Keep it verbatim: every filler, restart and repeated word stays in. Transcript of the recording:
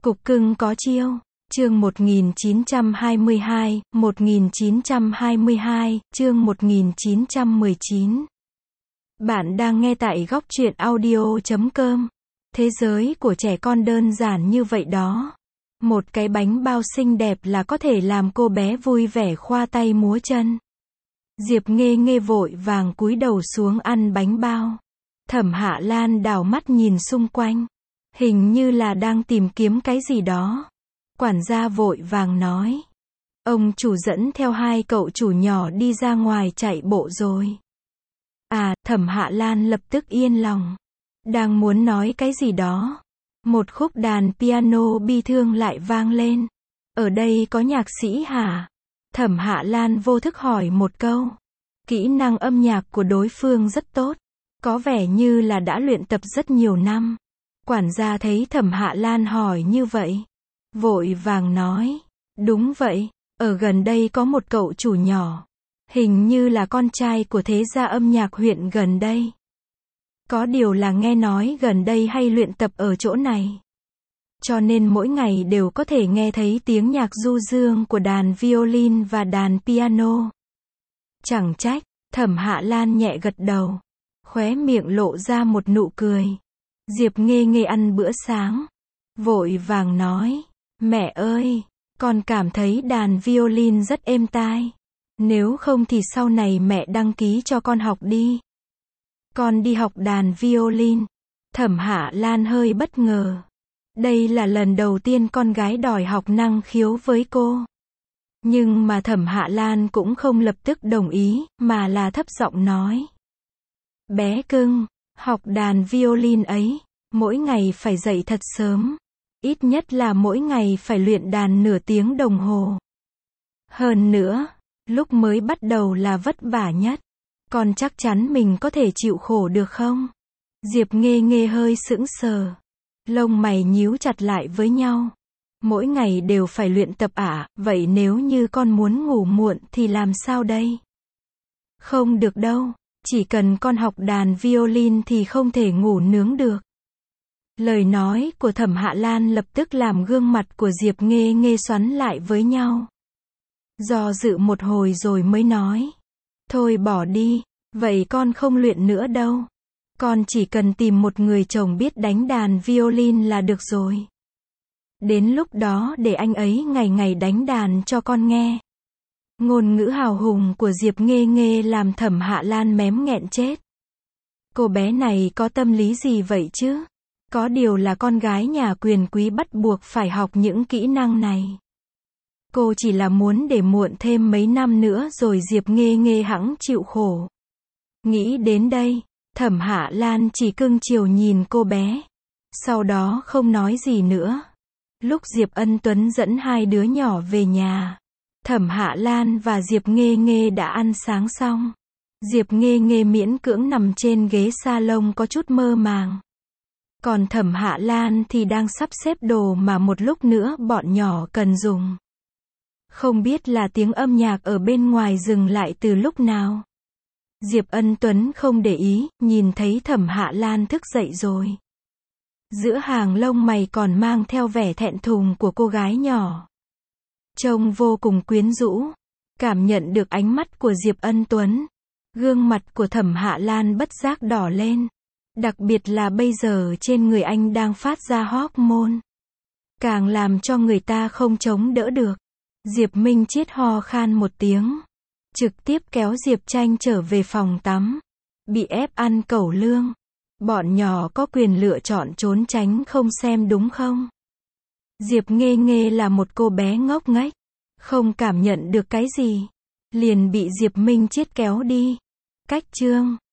Cục cưng có chiêu. Chương một nghìn chín trăm hai mươi hai, một nghìn chín trăm hai mươi hai, chương một nghìn chín trăm mười chín. Bạn đang nghe tại góc truyện audio chấm com. Thế giới của trẻ con đơn giản như vậy đó. Một cái bánh bao xinh đẹp là có thể làm cô bé vui vẻ khoa tay múa chân. Diệp Nghê Nghê vội vàng cúi đầu xuống ăn bánh bao. Thẩm Hạ Lan đảo mắt nhìn xung quanh. Hình như là đang tìm kiếm cái gì đó. Quản gia vội vàng nói. Ông chủ dẫn theo hai cậu chủ nhỏ đi ra ngoài chạy bộ rồi. À, Thẩm Hạ Lan lập tức yên lòng. Đang muốn nói cái gì đó. Một khúc đàn piano bi thương lại vang lên. Ở đây có nhạc sĩ hả? Thẩm Hạ Lan vô thức hỏi một câu. Kỹ năng âm nhạc của đối phương rất tốt. Có vẻ như là đã luyện tập rất nhiều năm. Quản gia thấy Thẩm Hạ Lan hỏi như vậy. Vội vàng nói. Đúng vậy, ở gần đây có một cậu chủ nhỏ. Hình như là con trai của thế gia âm nhạc huyện gần đây. Có điều là nghe nói gần đây hay luyện tập ở chỗ này. Cho nên mỗi ngày đều có thể nghe thấy tiếng nhạc du dương của đàn violin và đàn piano. Chẳng trách, Thẩm Hạ Lan nhẹ gật đầu. Khóe miệng lộ ra một nụ cười. Diệp Nghê Nghê ăn bữa sáng. Vội vàng nói. Mẹ ơi, con cảm thấy đàn violin rất êm tai. Nếu không thì sau này mẹ đăng ký cho con học đi. Con đi học đàn violin. Thẩm Hạ Lan hơi bất ngờ. Đây là lần đầu tiên con gái đòi học năng khiếu với cô. Nhưng mà Thẩm Hạ Lan cũng không lập tức đồng ý, mà là thấp giọng nói. Bé cưng, học đàn violin ấy, mỗi ngày phải dậy thật sớm. Ít nhất là mỗi ngày phải luyện đàn nửa tiếng đồng hồ. Hơn nữa, lúc mới bắt đầu là vất vả nhất. Con chắc chắn mình có thể chịu khổ được không? Diệp Nghê Nghê hơi sững sờ. Lông mày nhíu chặt lại với nhau. Mỗi ngày đều phải luyện tập à, vậy nếu như con muốn ngủ muộn thì làm sao đây? Không được đâu, chỉ cần con học đàn violin thì không thể ngủ nướng được. Lời nói của Thẩm Hạ Lan lập tức làm gương mặt của Diệp Nghê Nghê xoắn lại với nhau. Do dự một hồi rồi mới nói. Thôi bỏ đi, vậy con không luyện nữa đâu. Con chỉ cần tìm một người chồng biết đánh đàn violin là được rồi. Đến lúc đó để anh ấy ngày ngày đánh đàn cho con nghe. Ngôn ngữ hào hùng của Diệp Nghê Nghê làm Thẩm Hạ Lan mém nghẹn chết. Cô bé này có tâm lý gì vậy chứ? Có điều là con gái nhà quyền quý bắt buộc phải học những kỹ năng này. Cô chỉ là muốn để muộn thêm mấy năm nữa rồi Diệp Nghê Nghê hẵng chịu khổ. Nghĩ đến đây, Thẩm Hạ Lan chỉ cưng chiều nhìn cô bé. Sau đó không nói gì nữa. Lúc Diệp Ân Tuấn dẫn hai đứa nhỏ về nhà, Thẩm Hạ Lan và Diệp Nghê Nghê đã ăn sáng xong. Diệp Nghê Nghê miễn cưỡng nằm trên ghế salon có chút mơ màng. Còn Thẩm Hạ Lan thì đang sắp xếp đồ mà một lúc nữa bọn nhỏ cần dùng. Không biết là tiếng âm nhạc ở bên ngoài dừng lại từ lúc nào. Diệp Ân Tuấn không để ý, nhìn thấy Thẩm Hạ Lan thức dậy rồi. Giữa hàng lông mày còn mang theo vẻ thẹn thùng của cô gái nhỏ. Trông vô cùng quyến rũ. Cảm nhận được ánh mắt của Diệp Ân Tuấn. Gương mặt của Thẩm Hạ Lan bất giác đỏ lên. Đặc biệt là bây giờ trên người anh đang phát ra hormone. Càng làm cho người ta không chống đỡ được. Diệp Minh Chiết ho khan một tiếng. Trực tiếp kéo Diệp Tranh trở về phòng tắm. Bị ép ăn cẩu lương. Bọn nhỏ có quyền lựa chọn trốn tránh không xem đúng không? Diệp Nghê Nghê là một cô bé ngốc nghếch. Không cảm nhận được cái gì. Liền bị Diệp Minh Chiết kéo đi. Cách chương.